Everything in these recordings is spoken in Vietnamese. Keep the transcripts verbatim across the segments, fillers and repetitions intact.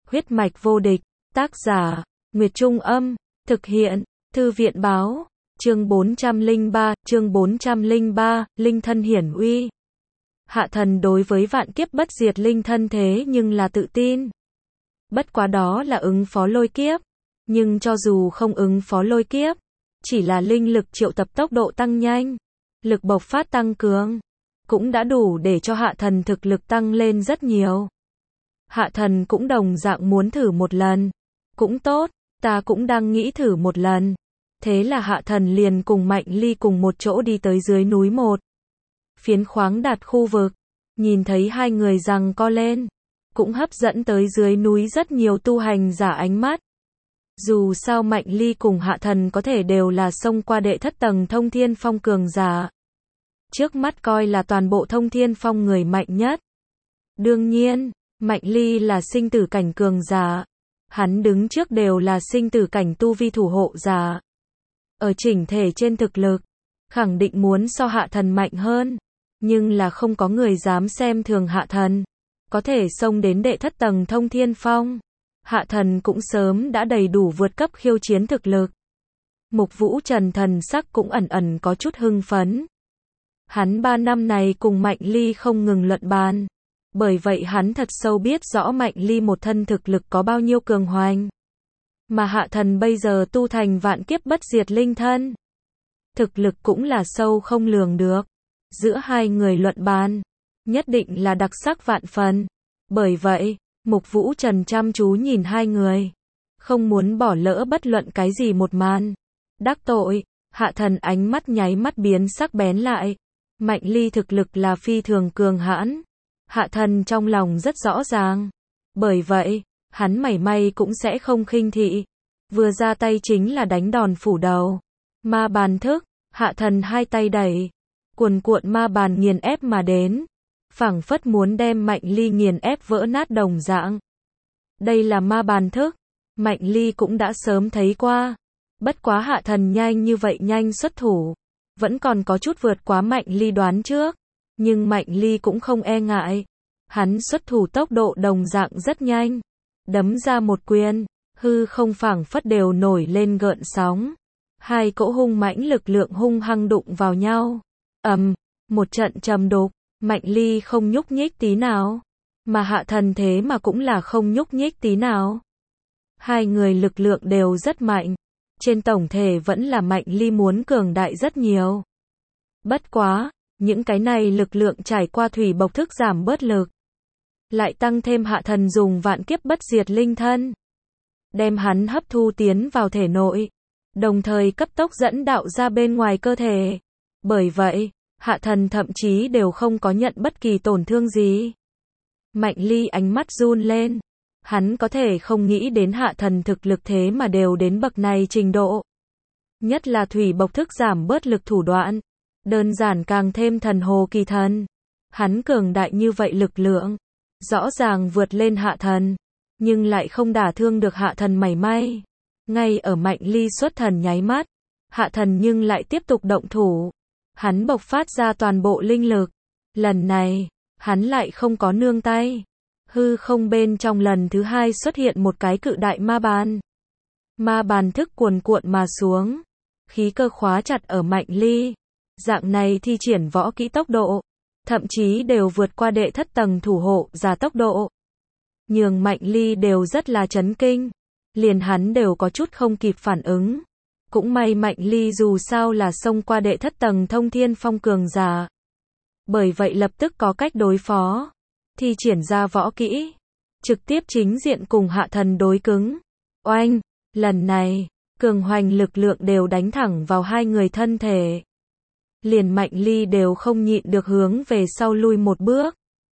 Huyết mạch vô địch, tác giả, Nguyệt Trung Âm, thực hiện, Thư viện Báo, chương bốn trăm lẻ ba, chương bốn trăm lẻ ba, linh thân hiển uy. Hạ thần đối với vạn kiếp bất diệt linh thân thế nhưng là tự tin. Bất quá đó là ứng phó lôi kiếp, nhưng cho dù không ứng phó lôi kiếp, chỉ là linh lực triệu tập tốc độ tăng nhanh, lực bộc phát tăng cường, cũng đã đủ để cho hạ thần thực lực tăng lên rất nhiều. Hạ thần cũng đồng dạng muốn thử một lần. Cũng tốt, ta cũng đang nghĩ thử một lần. Thế là hạ thần liền cùng Mạnh Ly cùng một chỗ đi tới dưới núi một phiến khoáng đạt khu vực. Nhìn thấy hai người giằng co lên, cũng hấp dẫn tới dưới núi rất nhiều tu hành giả ánh mắt. Dù sao Mạnh Ly cùng hạ thần có thể đều là xông qua đệ thất tầng thông thiên phong cường giả. Trước mắt coi là toàn bộ thông thiên phong người mạnh nhất. Đương nhiên, Mạnh Ly là sinh tử cảnh cường giả. Hắn đứng trước đều là sinh tử cảnh tu vi thủ hộ giả. Ở chỉnh thể trên thực lực, khẳng định muốn so hạ thần mạnh hơn. Nhưng là không có người dám xem thường hạ thần. Có thể xông đến đệ thất tầng thông thiên phong. Hạ thần cũng sớm đã đầy đủ vượt cấp khiêu chiến thực lực. Mục Vũ Trần thần sắc cũng ẩn ẩn có chút hưng phấn. Hắn ba năm này cùng Mạnh Ly không ngừng luận bàn. Bởi vậy hắn thật sâu biết rõ Mạnh Ly một thân thực lực có bao nhiêu cường hoành. Mà hạ thần bây giờ tu thành vạn kiếp bất diệt linh thân. Thực lực cũng là sâu không lường được. Giữa hai người luận bàn, nhất định là đặc sắc vạn phần. Bởi vậy, Mục Vũ Trần chăm chú nhìn hai người. Không muốn bỏ lỡ bất luận cái gì một màn. Đắc tội, hạ thần ánh mắt nháy mắt biến sắc bén lại. Mạnh Ly thực lực là phi thường cường hãn. Hạ thần trong lòng rất rõ ràng. Bởi vậy, hắn mảy may cũng sẽ không khinh thị. Vừa ra tay chính là đánh đòn phủ đầu. Ma bàn thức, hạ thần hai tay đẩy. Cuồn cuộn ma bàn nghiền ép mà đến. Phảng phất muốn đem Mạnh Ly nghiền ép vỡ nát đồng dạng. Đây là ma bàn thức. Mạnh Ly cũng đã sớm thấy qua. Bất quá hạ thần nhanh như vậy nhanh xuất thủ. Vẫn còn có chút vượt quá Mạnh Ly đoán trước. Nhưng Mạnh Ly cũng không e ngại. Hắn xuất thủ tốc độ đồng dạng rất nhanh. Đấm ra một quyền, hư không phảng phất đều nổi lên gợn sóng. Hai cỗ hung mãnh lực lượng hung hăng đụng vào nhau. Ầm, một trận trầm đục, Mạnh Ly không nhúc nhích tí nào. Mà hạ thần thế mà cũng là không nhúc nhích tí nào. Hai người lực lượng đều rất mạnh. Trên tổng thể vẫn là Mạnh Ly muốn cường đại rất nhiều. Bất quá, những cái này lực lượng trải qua thủy bộc thức giảm bớt lực. Lại tăng thêm hạ thần dùng vạn kiếp bất diệt linh thân. Đem hắn hấp thu tiến vào thể nội. Đồng thời cấp tốc dẫn đạo ra bên ngoài cơ thể. Bởi vậy, hạ thần thậm chí đều không có nhận bất kỳ tổn thương gì. Mạnh Ly ánh mắt run lên. Hắn có thể không nghĩ đến hạ thần thực lực thế mà đều đến bậc này trình độ. Nhất là thủy bộc thức giảm bớt lực thủ đoạn. Đơn giản càng thêm thần hồ kỳ thần. Hắn cường đại như vậy lực lượng. Rõ ràng vượt lên hạ thần. Nhưng lại không đả thương được hạ thần mảy may. Ngay ở Mạnh Ly xuất thần nháy mắt. Hạ thần nhưng lại tiếp tục động thủ. Hắn bộc phát ra toàn bộ linh lực. Lần này, hắn lại không có nương tay. Hư không bên trong lần thứ hai xuất hiện một cái cự đại ma bàn. Ma bàn thức cuồn cuộn mà xuống. Khí cơ khóa chặt ở Mạnh Ly. Dạng này thi triển võ kỹ tốc độ. Thậm chí đều vượt qua đệ thất tầng thủ hộ giả tốc độ. Nhường Mạnh Ly đều rất là chấn kinh. Liền hắn đều có chút không kịp phản ứng. Cũng may Mạnh Ly dù sao là xông qua đệ thất tầng thông thiên phong cường giả. Bởi vậy lập tức có cách đối phó. Thi triển ra võ kỹ. Trực tiếp chính diện cùng hạ thần đối cứng. Oanh, lần này, cường hoành lực lượng đều đánh thẳng vào hai người thân thể. Liền Mạnh Ly đều không nhịn được hướng về sau lui một bước.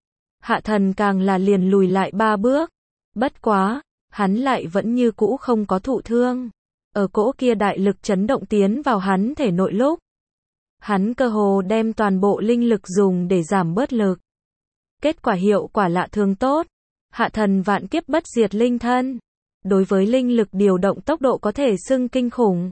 Hạ thần càng là liền lùi lại ba bước. Bất quá, hắn lại vẫn như cũ không có thụ thương. Ở cỗ kia đại lực chấn động tiến vào hắn thể nội lúc. Hắn cơ hồ đem toàn bộ linh lực dùng để giảm bớt lực. Kết quả hiệu quả lạ thường tốt. Hạ thần vạn kiếp bất diệt linh thân. Đối với linh lực điều động tốc độ có thể xưng kinh khủng.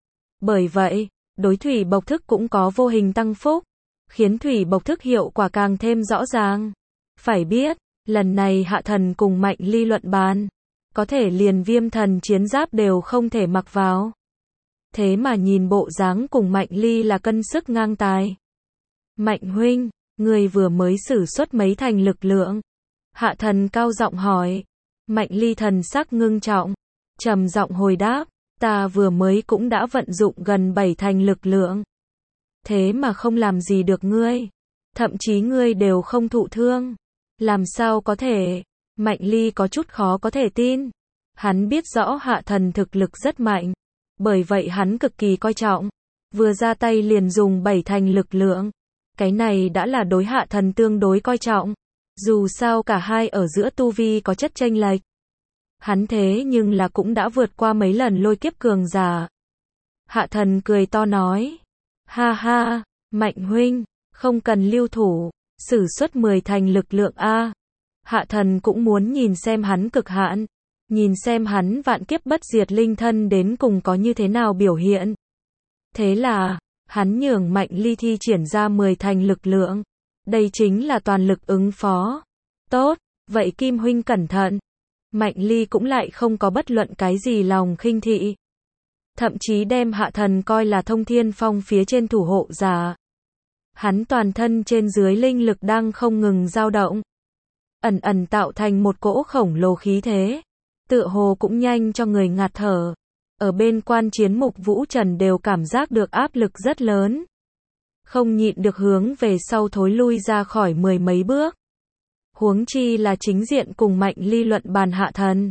Bởi vậy, đối thủy bộc thức cũng có vô hình tăng phúc. Khiến thủy bộc thức hiệu quả càng thêm rõ ràng. Phải biết, lần này hạ thần cùng Mạnh Ly luận bàn. có thể liền viêm thần chiến giáp đều không thể mặc vào. Thế mà nhìn bộ dáng cùng Mạnh Ly là cân sức ngang tài. Mạnh huynh, người vừa mới sử xuất mấy thành lực lượng. Hạ thần cao giọng hỏi. Mạnh Ly thần sắc ngưng trọng, trầm giọng hồi đáp, ta vừa mới cũng đã vận dụng gần bảy thành lực lượng. Thế mà không làm gì được ngươi. Thậm chí ngươi đều không thụ thương. Làm sao có thể? Mạnh Ly có chút khó có thể tin. Hắn biết rõ hạ thần thực lực rất mạnh. Bởi vậy hắn cực kỳ coi trọng. Vừa ra tay liền dùng bảy thành lực lượng. Cái này đã là đối hạ thần tương đối coi trọng. Dù sao cả hai ở giữa tu vi có chất chênh lệch. Hắn thế nhưng là cũng đã vượt qua mấy lần lôi kiếp cường giả. Hạ thần cười to nói. Ha ha, Mạnh huynh, không cần lưu thủ, sử xuất mười thành lực lượng A. Hạ thần cũng muốn nhìn xem hắn cực hạn. Nhìn xem hắn vạn kiếp bất diệt linh thân đến cùng có như thế nào biểu hiện. Thế là, hắn nhường Mạnh Ly thi triển ra mười thành lực lượng. Đây chính là toàn lực ứng phó. Tốt, vậy Kim huynh cẩn thận. Mạnh Ly cũng lại không có bất luận cái gì lòng khinh thị. Thậm chí đem hạ thần coi là thông thiên phong phía trên thủ hộ giả. Hắn toàn thân trên dưới linh lực đang không ngừng dao động. Ẩn ẩn tạo thành một cỗ khổng lồ khí thế. Tựa hồ cũng nhanh cho người ngạt thở. Ở bên quan chiến Mục Vũ Trần đều cảm giác được áp lực rất lớn. Không nhịn được hướng về sau thối lui ra khỏi mười mấy bước. Huống chi là chính diện cùng Mạnh Ly luận bàn hạ thần.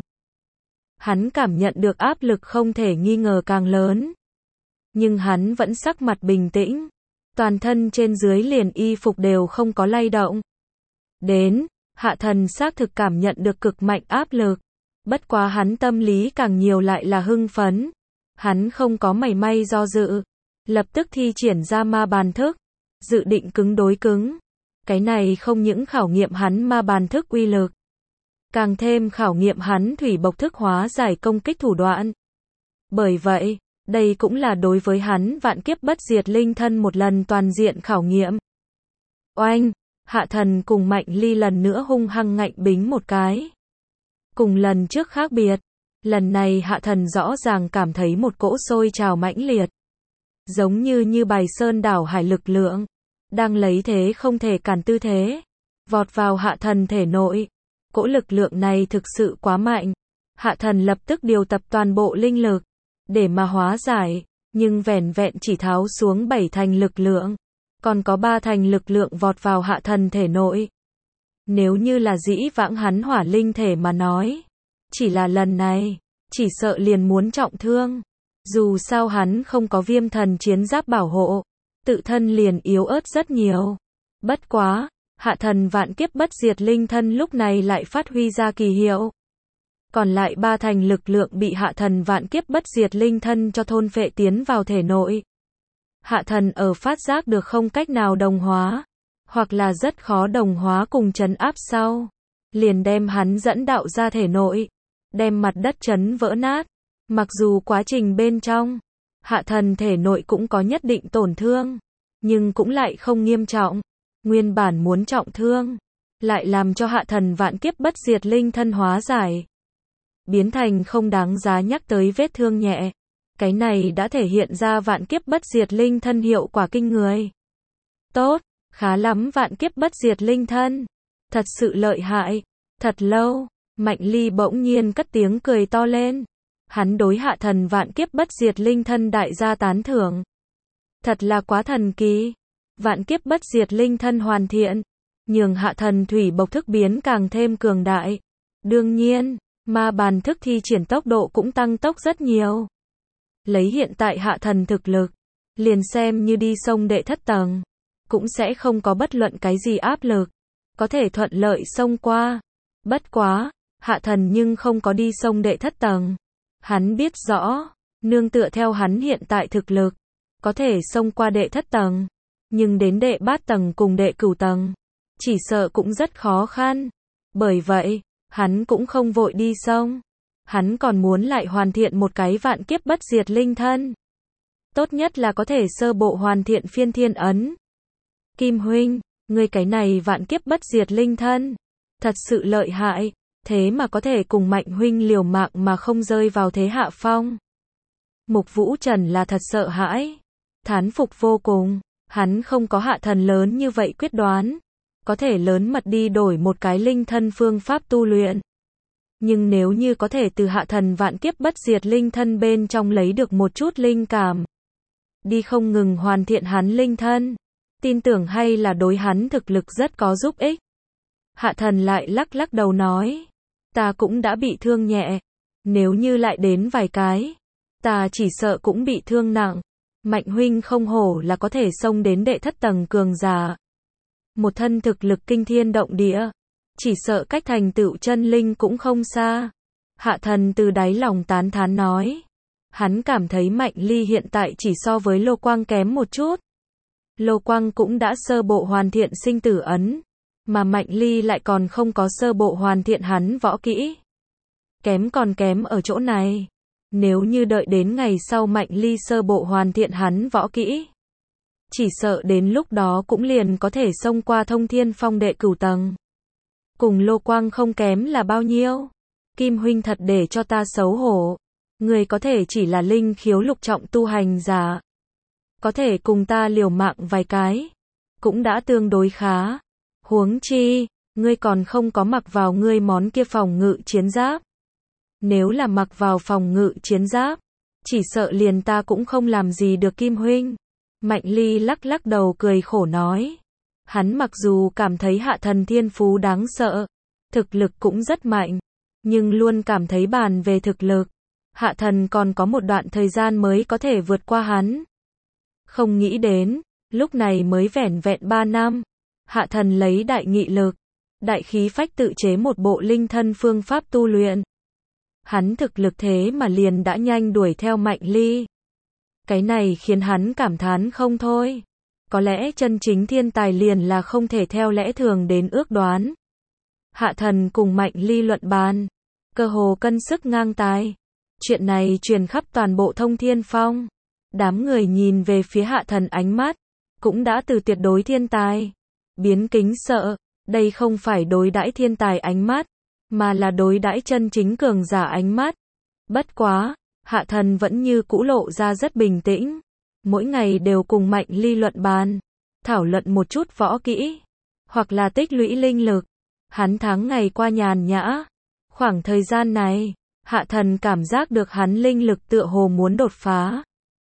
Hắn cảm nhận được áp lực không thể nghi ngờ càng lớn. Nhưng hắn vẫn sắc mặt bình tĩnh. Toàn thân trên dưới liền y phục đều không có lay động. Đến, hạ thần xác thực cảm nhận được cực mạnh áp lực. Bất quá hắn tâm lý càng nhiều lại là hưng phấn. Hắn không có mảy may do dự. Lập tức thi triển ra ma bàn thức. Dự định cứng đối cứng. Cái này không những khảo nghiệm hắn ma bàn thức uy lực. Càng thêm khảo nghiệm hắn thủy bộc thức hóa giải công kích thủ đoạn. Bởi vậy, đây cũng là đối với hắn vạn kiếp bất diệt linh thân một lần toàn diện khảo nghiệm. Oanh, hạ thần cùng Mạnh Ly lần nữa hung hăng ngạnh bính một cái. Cùng lần trước khác biệt, lần này hạ thần rõ ràng cảm thấy một cỗ sôi trào mãnh liệt. Giống như như bài sơn đảo hải lực lượng, đang lấy thế không thể cản tư thế, vọt vào hạ thần thể nội. Cỗ lực lượng này thực sự quá mạnh. Hạ thần lập tức điều tập toàn bộ linh lực, để mà hóa giải, nhưng vẻn vẹn chỉ tháo xuống bảy thành lực lượng. Còn có ba thành lực lượng vọt vào hạ thần thể nội. Nếu như là dĩ vãng hắn hỏa linh thể mà nói, chỉ là lần này, chỉ sợ liền muốn trọng thương. Dù sao hắn không có viêm thần chiến giáp bảo hộ, tự thân liền yếu ớt rất nhiều. Bất quá, hạ thần vạn kiếp bất diệt linh thân lúc này lại phát huy ra kỳ hiệu. Còn lại ba thành lực lượng bị hạ thần vạn kiếp bất diệt linh thân cho thôn phệ tiến vào thể nội. Hạ thần ở phát giác được không cách nào đồng hóa, hoặc là rất khó đồng hóa cùng trấn áp sau, liền đem hắn dẫn đạo ra thể nội, đem mặt đất trấn vỡ nát. Mặc dù quá trình bên trong, hạ thần thể nội cũng có nhất định tổn thương, nhưng cũng lại không nghiêm trọng. Nguyên bản muốn trọng thương, lại làm cho hạ thần vạn kiếp bất diệt linh thân hóa giải, biến thành không đáng giá nhắc tới vết thương nhẹ. Cái này đã thể hiện ra vạn kiếp bất diệt linh thân hiệu quả kinh người. Tốt, khá lắm vạn kiếp bất diệt linh thân. Thật sự lợi hại. Thật lâu, Mạnh Ly bỗng nhiên cất tiếng cười to lên. Hắn đối hạ thần vạn kiếp bất diệt linh thân đại gia tán thưởng. Thật là quá thần kỳ. Vạn kiếp bất diệt linh thân hoàn thiện, nhường hạ thần thủy bộc thức biến càng thêm cường đại. Đương nhiên, ma bàn thức thi triển tốc độ cũng tăng tốc rất nhiều. Lấy hiện tại hạ thần thực lực, liền xem như đi sông đệ thất tầng, cũng sẽ không có bất luận cái gì áp lực, có thể thuận lợi xông qua. Bất quá, hạ thần nhưng không có đi sông đệ thất tầng. Hắn biết rõ, nương tựa theo hắn hiện tại thực lực, có thể xông qua đệ thất tầng, nhưng đến đệ bát tầng cùng đệ cửu tầng, chỉ sợ cũng rất khó khăn. Bởi vậy, hắn cũng không vội đi sông. Hắn còn muốn lại hoàn thiện một cái vạn kiếp bất diệt linh thân. Tốt nhất là có thể sơ bộ hoàn thiện phiên thiên ấn. Kim huynh, ngươi cái này vạn kiếp bất diệt linh thân, thật sự lợi hại. thế mà có thể cùng Mạnh huynh liều mạng mà không rơi vào thế hạ phong. Mục Vũ Trần là thật sợ hãi, thán phục vô cùng, hắn không có Hạ Thần lớn như vậy quyết đoán, có thể lớn mật đi đổi một cái linh thân phương pháp tu luyện. Nhưng nếu như có thể từ Hạ Thần vạn kiếp bất diệt linh thân bên trong lấy được một chút linh cảm, đi không ngừng hoàn thiện hắn linh thân, tin tưởng hay là đối hắn thực lực rất có giúp ích. Hạ Thần lại lắc lắc đầu nói, ta cũng đã bị thương nhẹ, nếu như lại đến vài cái, ta chỉ sợ cũng bị thương nặng. Mạnh huynh không hổ là có thể xông đến đệ thất tầng cường giả. Một thân thực lực kinh thiên động địa, chỉ sợ cách thành tựu chân linh cũng không xa. Hạ Thần từ đáy lòng tán thán nói. Hắn cảm thấy Mạnh Ly hiện tại chỉ so với Lô Quang kém một chút. Lô Quang cũng đã sơ bộ hoàn thiện sinh tử ấn, mà Mạnh Ly lại còn không có sơ bộ hoàn thiện hắn võ kỹ. Kém còn kém ở chỗ này. Nếu như đợi đến ngày sau Mạnh Ly sơ bộ hoàn thiện hắn võ kỹ, chỉ sợ đến lúc đó cũng liền có thể xông qua thông thiên phong đệ cửu tầng. Cùng Lô Quang không kém là bao nhiêu. Kim huynh thật để cho ta xấu hổ. Người có thể chỉ là linh khiếu lục trọng tu hành giả, có thể cùng ta liều mạng vài cái, cũng đã tương đối khá. Huống chi, ngươi còn không có mặc vào ngươi món kia phòng ngự chiến giáp. Nếu là mặc vào phòng ngự chiến giáp, chỉ sợ liền ta cũng không làm gì được Kim huynh. Mạnh Ly lắc lắc đầu cười khổ nói. Hắn mặc dù cảm thấy Hạ Thần thiên phú đáng sợ, thực lực cũng rất mạnh, nhưng luôn cảm thấy bàn về thực lực, Hạ Thần còn có một đoạn thời gian mới có thể vượt qua hắn. Không nghĩ đến, lúc này mới vẻn vẹn ba năm, Hạ Thần lấy đại nghị lực, đại khí phách tự chế một bộ linh thân phương pháp tu luyện. Hắn thực lực thế mà liền đã nhanh đuổi theo Mạnh Ly. Cái này khiến hắn cảm thán không thôi. Có lẽ chân chính thiên tài liền là không thể theo lẽ thường đến ước đoán. Hạ Thần cùng Mạnh Ly luận bàn, cơ hồ cân sức ngang tài. Chuyện này truyền khắp toàn bộ thông thiên phong. Đám người nhìn về phía Hạ Thần ánh mắt, cũng đã từ tuyệt đối thiên tài, biến kính sợ. Đây không phải đối đãi thiên tài ánh mắt, mà là đối đãi chân chính cường giả ánh mắt. Bất quá, Hạ Thần vẫn như cũ lộ ra rất bình tĩnh. Mỗi ngày đều cùng Mạnh Ly luận bàn, thảo luận một chút võ kỹ, hoặc là tích lũy linh lực. Hắn tháng ngày qua nhàn nhã. Khoảng thời gian này, Hạ Thần cảm giác được hắn linh lực tựa hồ muốn đột phá.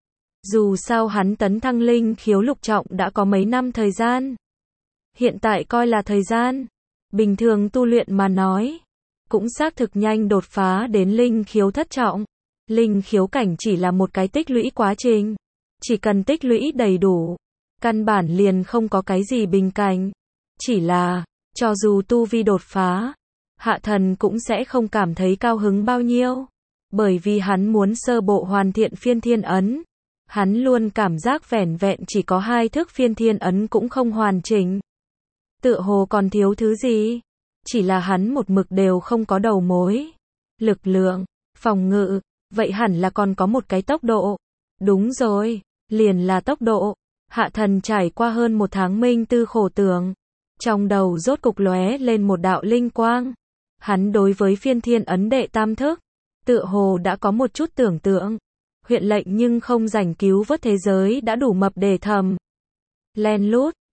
Dù sao hắn tấn thăng linh khiếu lục trọng đã có mấy năm thời gian. Hiện tại coi là thời gian bình thường tu luyện mà nói, cũng xác thực nhanh đột phá đến linh khiếu thất trọng. Linh khiếu cảnh chỉ là một cái tích lũy quá trình, chỉ cần tích lũy đầy đủ, căn bản liền không có cái gì bình cảnh. Chỉ là, cho dù tu vi đột phá, Hạ Thần cũng sẽ không cảm thấy cao hứng bao nhiêu, bởi vì hắn muốn sơ bộ hoàn thiện phiên thiên ấn. Hắn luôn cảm giác vẻn vẹn chỉ có hai thức phiên thiên ấn cũng không hoàn chỉnh. Tựa hồ còn thiếu thứ gì, chỉ là hắn một mực đều không có đầu mối. Lực lượng, phòng ngự, vậy hẳn là còn có một cái tốc độ. Đúng rồi, liền là tốc độ. Hạ Thần trải qua hơn một tháng minh tư khổ tưởng, trong đầu rốt cục lóe lên một đạo linh quang. Hắn đối với phiên thiên ấn đệ tam thức, tựa hồ đã có một chút tưởng tượng. Huyện lệnh nhưng không rảnh cứu vớt thế giới đã đủ mập để thầm. Len lút,